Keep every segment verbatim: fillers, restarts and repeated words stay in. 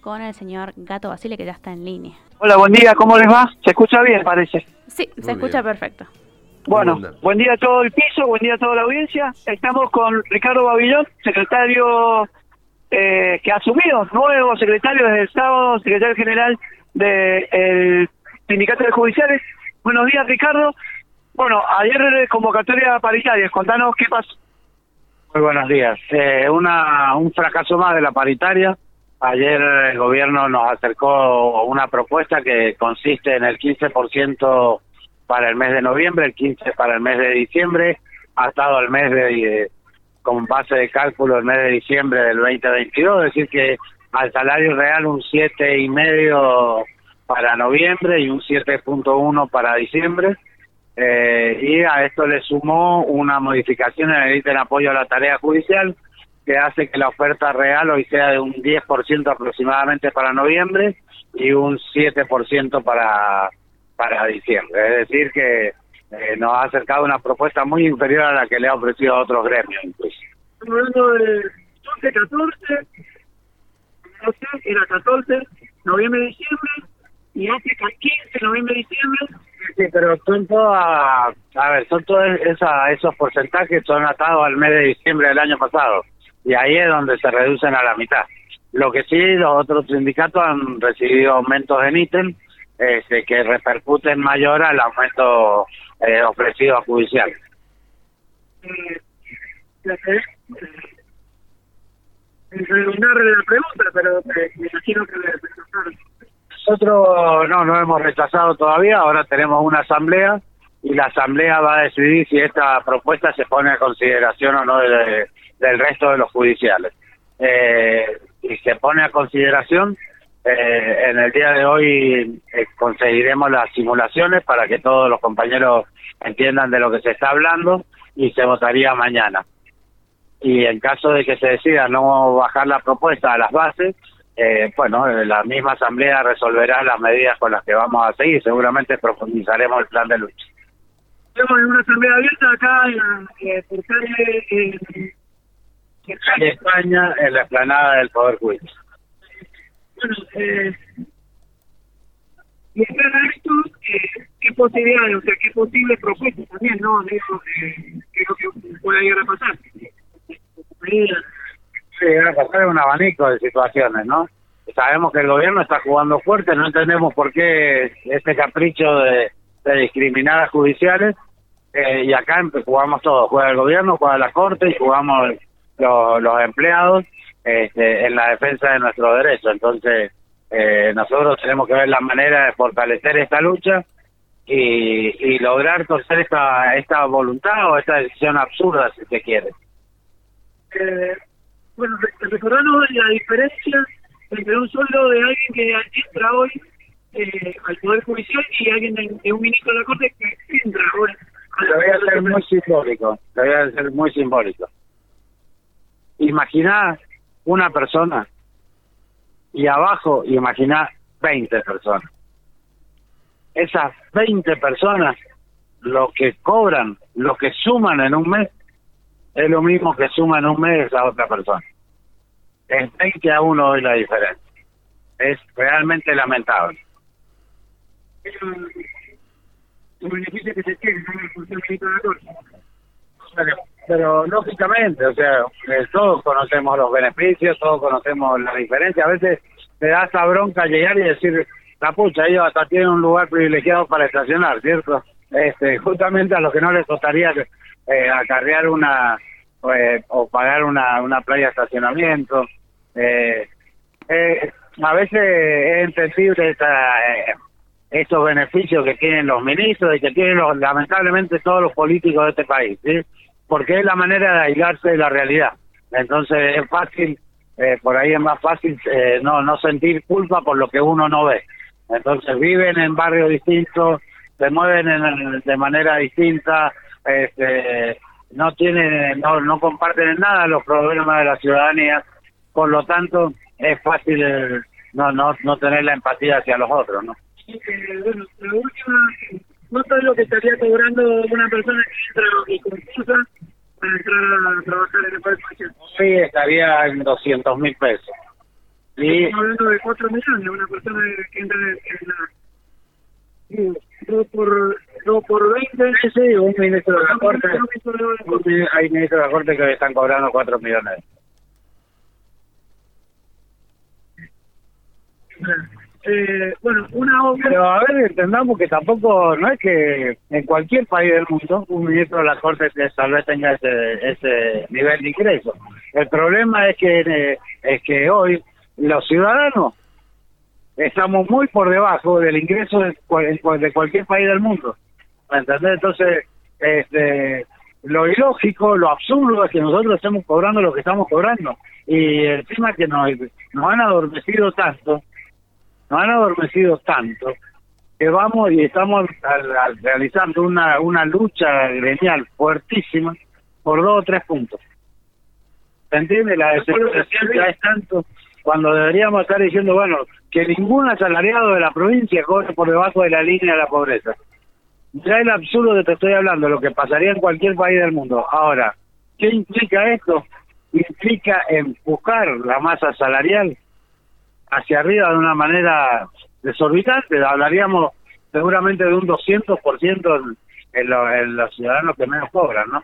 con el señor Gato Basile, que ya está en línea. Hola, buen día, ¿cómo les va? ¿Se escucha bien, parece? Sí, se Muy escucha bien. perfecto. Bueno, buen día a todo el piso, buen día a toda la audiencia. Estamos con Ricardo Babillón, secretario eh, que ha asumido, nuevo secretario desde el sábado, secretario general del Sindicato de Judiciales. Buenos días, Ricardo. Bueno, ayer convocatoria paritaria, contanos qué pasó. Muy buenos días. Eh, una un fracaso más de la paritaria. Ayer el gobierno nos acercó una propuesta que consiste en el quince por ciento para el mes de noviembre, el quince por ciento para el mes de diciembre, ha estado el mes de, eh, con base de cálculo el mes de diciembre del veinte veintidós, es decir que al salario real un siete y medio para noviembre y un siete punto uno para diciembre. Eh, y a esto le sumó una modificación en el ítem apoyo a la tarea judicial que hace que la oferta real hoy sea de un diez por ciento aproximadamente para noviembre y un siete por ciento para para diciembre. Es decir que eh, nos ha acercado una propuesta muy inferior a la que le ha ofrecido a otros gremios incluso. Estamos hablando de once, catorce, no sé, era catorce, noviembre, diciembre, y once, quince, noviembre, diciembre. Sí, pero son todas, a ver, son todos esa, esos porcentajes son atados al mes de diciembre del año pasado, y ahí es donde se reducen a la mitad. Lo que sí, los otros sindicatos han recibido aumentos en ítem, este, que repercuten mayor al aumento eh, ofrecido a judicial. Eh, redundarle la pregunta, pero eh, me imagino que le rechazaron. Nosotros no, no hemos rechazado todavía, ahora tenemos una asamblea y la asamblea va a decidir si esta propuesta se pone a consideración o no de, de, del resto de los judiciales. Eh, si se pone a consideración, eh, en el día de hoy eh, conseguiremos las simulaciones para que todos los compañeros entiendan de lo que se está hablando y se votaría mañana. Y en caso de que se decida no bajar la propuesta a las bases, Eh, bueno, la misma asamblea resolverá las medidas con las que vamos a seguir. Seguramente profundizaremos el plan de lucha. Tenemos una asamblea abierta acá en, eh, por calle, eh, en calle España, en la explanada del Poder Judicial. Bueno, eh, y acá a esto, eh, ¿qué posibilidades, o sea, qué posibles propuestas también, no? De eso, eh, que lo que pueda llegar a pasar. Medidas. Sí, va a pasar un abanico de situaciones, ¿no? Sabemos que el gobierno está jugando fuerte, no entendemos por qué este capricho de, de discriminar a judiciales, eh, y acá jugamos todos, juega el gobierno, juega la corte y jugamos los, los empleados este, en la defensa de nuestros derechos. Entonces, eh, nosotros tenemos que ver la manera de fortalecer esta lucha y, y lograr torcer esta, esta voluntad o esta decisión absurda, si se quiere. Eh... Bueno, recordarnos la diferencia entre un sueldo de alguien que entra hoy eh, al Poder Judicial y alguien de, de un ministro de la Corte que entra hoy. Lo voy a hacer muy simbólico, lo voy a hacer muy simbólico. Imaginá una persona y abajo imaginá veinte personas. Esas veinte personas, lo que cobran, lo que suman en un mes, es lo mismo que suma en un mes esa otra persona. Es veinte a uno hoy la diferencia. Es realmente lamentable. El beneficio que se tiene en el funcionamiento de la Corte. Pero, pero lógicamente, o sea, eh, todos conocemos los beneficios, todos conocemos la diferencia. A veces te da esa bronca llegar y decir, la pucha, ellos hasta tienen un lugar privilegiado para estacionar, ¿cierto? Este, justamente a los que no les costaría Eh, acarrear una eh, o pagar una una playa de estacionamiento. Eh, eh, a veces es entendible esta, eh, estos beneficios que tienen los ministros y que tienen los, lamentablemente todos los políticos de este país, ¿sí? Porque es la manera de aislarse de la realidad. Entonces es fácil, eh, por ahí es más fácil eh, no no sentir culpa por lo que uno no ve. Entonces viven en barrios distintos, se mueven en, de manera distinta, este, no tienen, no, no comparten en nada los problemas de la ciudadanía, por lo tanto es fácil eh, no no no tener la empatía hacia los otros, ¿no? Eh, bueno, la última, ¿cuánto es lo que estaría cobrando una persona que entra y concursa para entrar a trabajar en el Poder Judicial? Sí, estaría en doscientos mil pesos. Y Estamos hablando de cuatro millones, una persona que entra en, en la... Sí, dos por, dos por veinte. sí, sí, un ministro de la Corte, Un ministro de la Corte. un- hay ministros de la Corte que están cobrando cuatro millones. Eh, bueno, una obra... Pero a ver, entendamos que tampoco, no es que en cualquier país del mundo un ministro de la Corte que tal vez tenga ese, ese nivel de ingreso. El problema es que eh, es que hoy los ciudadanos estamos muy por debajo del ingreso de, cual- de cualquier país del mundo. ¿Me entendés? Entonces, este, lo ilógico, lo absurdo es que nosotros estemos cobrando lo que estamos cobrando. Y encima que nos, nos han adormecido tanto, nos han adormecido tanto, que vamos y estamos al- al realizando una, una lucha gremial fuertísima por dos o tres puntos. ¿Se entiende? La desesperación ya es tanto cuando deberíamos estar diciendo, bueno, que ningún asalariado de la provincia cobre por debajo de la línea de la pobreza. Ya el absurdo que te estoy hablando, lo que pasaría en cualquier país del mundo. Ahora, ¿qué implica esto? Implica empujar la masa salarial hacia arriba de una manera desorbitante. Hablaríamos seguramente de un doscientos por ciento en, en, lo- en los ciudadanos que menos cobran, ¿no?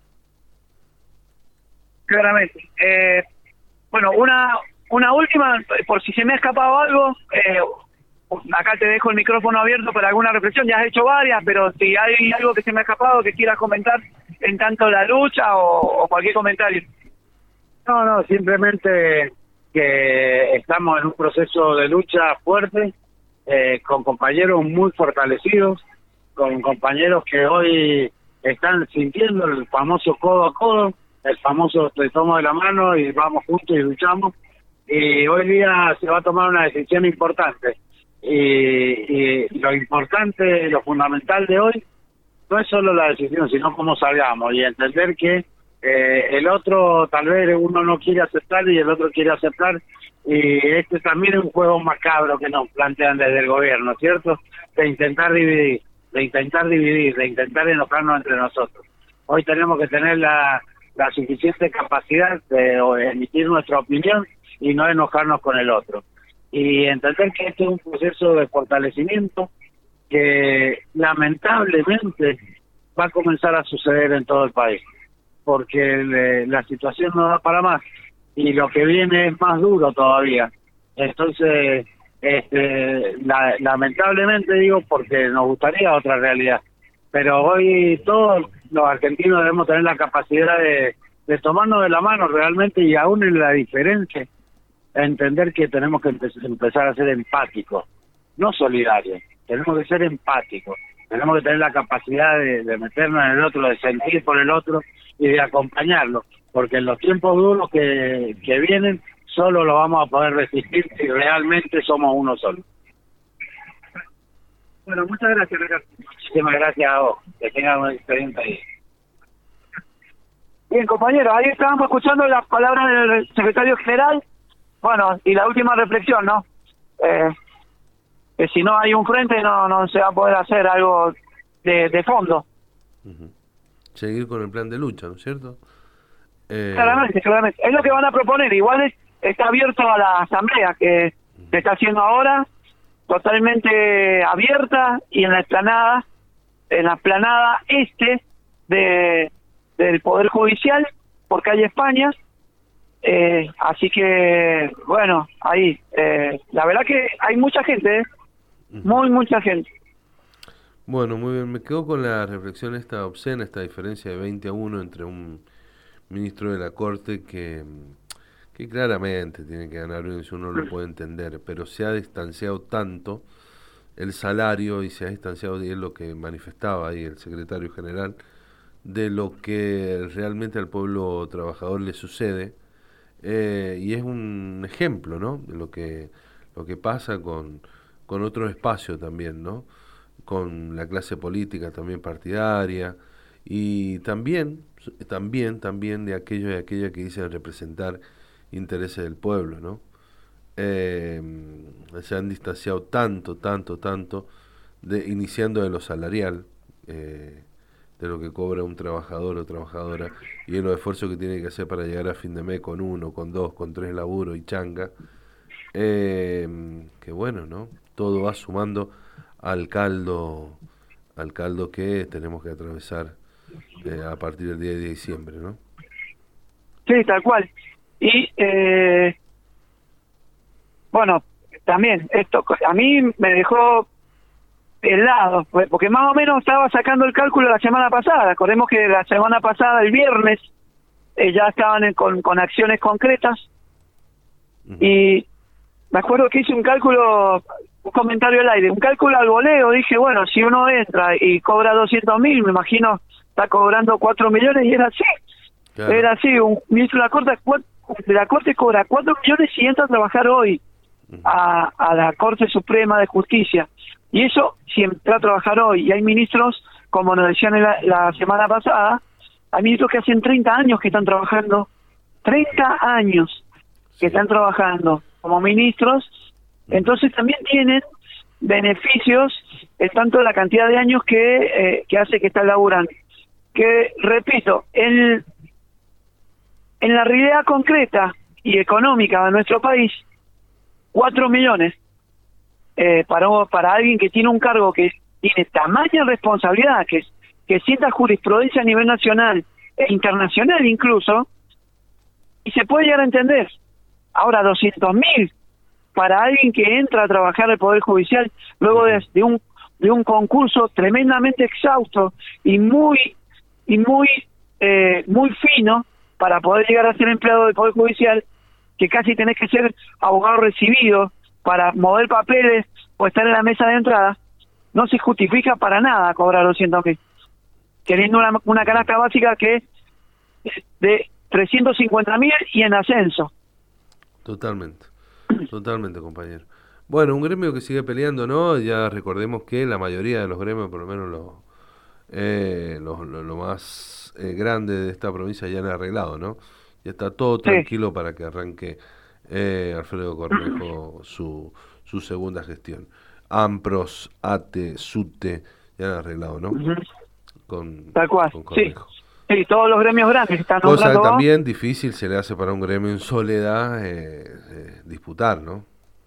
Claramente. Eh, bueno, una una última, por si se me ha escapado algo, eh, acá te dejo el micrófono abierto para alguna reflexión, ya has hecho varias, pero si hay algo que se me ha escapado que quieras comentar en tanto la lucha o, o cualquier comentario. No, no, simplemente que estamos en un proceso de lucha fuerte, eh, con compañeros muy fortalecidos, con compañeros que hoy están sintiendo el famoso codo a codo, el famoso te tomo de la mano y vamos juntos y luchamos. Y hoy día se va a tomar una decisión importante. Y, y lo importante, lo fundamental de hoy, no es solo la decisión, sino cómo salgamos y entender que eh, el otro tal vez uno no quiere aceptar y el otro quiere aceptar, y este también es un juego macabro que nos plantean desde el gobierno, ¿cierto? De intentar dividir, de intentar dividir, de intentar enojarnos entre nosotros. Hoy tenemos que tener la, la suficiente capacidad de o, emitir nuestra opinión y no enojarnos con el otro. Y entender que este es un proceso de fortalecimiento que lamentablemente va a comenzar a suceder en todo el país, porque le, la situación no da para más y lo que viene es más duro todavía. Entonces, este, la, lamentablemente digo, porque nos gustaría otra realidad, pero hoy todos los argentinos debemos tener la capacidad de, de tomarnos de la mano realmente, y aún en la diferencia, entender que tenemos que empe- empezar a ser empáticos, no solidarios. Tenemos que ser empáticos, tenemos que tener la capacidad de, de meternos en el otro, de sentir por el otro y de acompañarlo, porque en los tiempos duros que, que vienen solo lo vamos a poder resistir si realmente somos uno solo. Bueno, muchas gracias, Ricardo. Muchísimas gracias a vos, que tengan un excelente día. Bien, compañeros, ahí estábamos escuchando las palabras del secretario general. Bueno, y la última reflexión, ¿no? Eh, que si no hay un frente no no se va a poder hacer algo de, de fondo. Ujú. Seguir con el plan de lucha, ¿no es cierto? Eh, Claramente, claramente. Es lo que van a proponer. Igual es, está abierto a la asamblea que se está haciendo ahora, totalmente abierta, y en la explanada, en la explanada este de del Poder Judicial, por calle España. Eh, así que, bueno, ahí, eh, la verdad que hay mucha gente, ¿eh? ujú. Muy, mucha gente. Bueno, muy bien. Me quedo con la reflexión esta obscena, esta diferencia de veinte a uno entre un ministro de la Corte que, que claramente tiene que ganar bien, si uno lo puede entender, pero se ha distanciado tanto el salario y se ha distanciado, y es lo que manifestaba ahí el secretario general, de lo que realmente al pueblo trabajador le sucede. Eh, y es un ejemplo, ¿no?, de lo que lo que pasa con, con otros espacios también, ¿no?, con la clase política también partidaria, y también también también de aquellos y aquellas que dicen representar intereses del pueblo, ¿no? Eh, se han distanciado tanto, tanto, tanto, de, iniciando de lo salarial, eh, de lo que cobra un trabajador o trabajadora, y de los esfuerzos que tiene que hacer para llegar a fin de mes con uno, con dos, con tres laburos y changa, eh, que bueno, ¿no? Todo va sumando al caldo, al caldo que tenemos que atravesar eh, a partir del diez de diciembre, ¿no? Sí, tal cual. Y, eh, bueno, también, esto a mí me dejó helado, porque más o menos estaba sacando el cálculo la semana pasada. Recordemos que la semana pasada, el viernes, eh, ya estaban en, con, con acciones concretas. Uh-huh. Y me acuerdo que hice un cálculo, un comentario al aire, un cálculo al voleo. Dije, bueno, si uno entra y cobra doscientos mil, me imagino está cobrando cuatro millones, y era así. Claro. Era así, un ministro de la Corte, de la Corte cobra cuatro millones y entra a trabajar hoy a, a la Corte Suprema de Justicia. Y eso, si entra a trabajar hoy, y hay ministros, como nos decían la, la semana pasada, hay ministros que hacen treinta años que están trabajando, treinta años que están trabajando como ministros, entonces también tienen beneficios en tanto la cantidad de años que, eh, que hace que están laburando. Que, repito, en, en la realidad concreta y económica de nuestro país, cuatro millones eh, para, para alguien que tiene un cargo que tiene tamaña responsabilidad, que, que sienta jurisprudencia a nivel nacional e internacional incluso, y se puede llegar a entender. Ahora, doscientos mil para alguien que entra a trabajar el Poder Judicial luego de, de un de un concurso tremendamente exhausto y muy y muy eh, muy fino para poder llegar a ser empleado del Poder Judicial, que casi tenés que ser abogado recibido para mover papeles o estar en la mesa de entrada, no se justifica para nada cobrar doscientos mil, teniendo una, una canasta básica que es de trescientos cincuenta mil y en ascenso. Totalmente, totalmente, compañero. Bueno, un gremio que sigue peleando, ¿no? Ya recordemos que la mayoría de los gremios, por lo menos los eh, lo, lo, lo más eh, grande de esta provincia, ya han arreglado, ¿no? Ya está todo tranquilo, sí, para que arranque eh, Alfredo Cornejo su, su segunda gestión. AMPROS, ATE, SUTE, ya han arreglado, ¿no? Uh-huh. Con, Tal cual, con Cornejo. Sí. Sí, todos los gremios grandes están Cosa nombrando. También difícil se le hace para un gremio en soledad eh, eh, disputar, ¿no?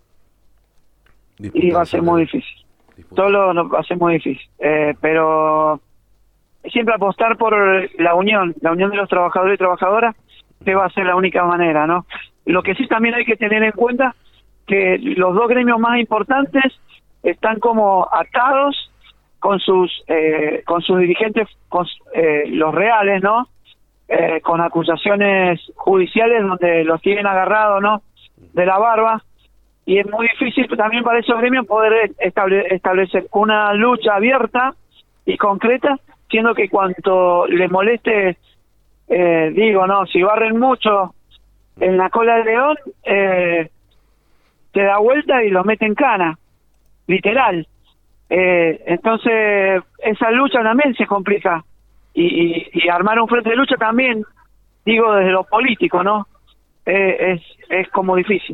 Disputar y va a ser muy difícil. Disputar. Todo lo, va a ser muy difícil. Eh, pero siempre apostar por la unión, la unión de los trabajadores y trabajadoras, que va a ser la única manera, ¿no? Lo que sí también hay que tener en cuenta que los dos gremios más importantes están como atados con sus eh, con sus dirigentes, con, eh, los reales, ¿no? Eh, con acusaciones judiciales donde los tienen agarrados, ¿no? De la barba, y es muy difícil también para esos gremios poder estable, establecer una lucha abierta y concreta, siendo que cuanto les moleste, eh, digo, no, si barren mucho en la cola del león, eh, te da vuelta y los mete en cana, literal. Eh, entonces esa lucha también se complica y, y, y armar un frente de lucha también, digo, desde lo político, ¿no? Eh, es, es como difícil.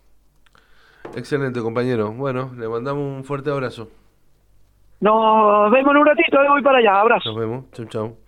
Excelente, compañero. Bueno, le mandamos un fuerte abrazo. Nos vemos en un ratito, voy para allá. Abrazo. Nos vemos. Chau, chau.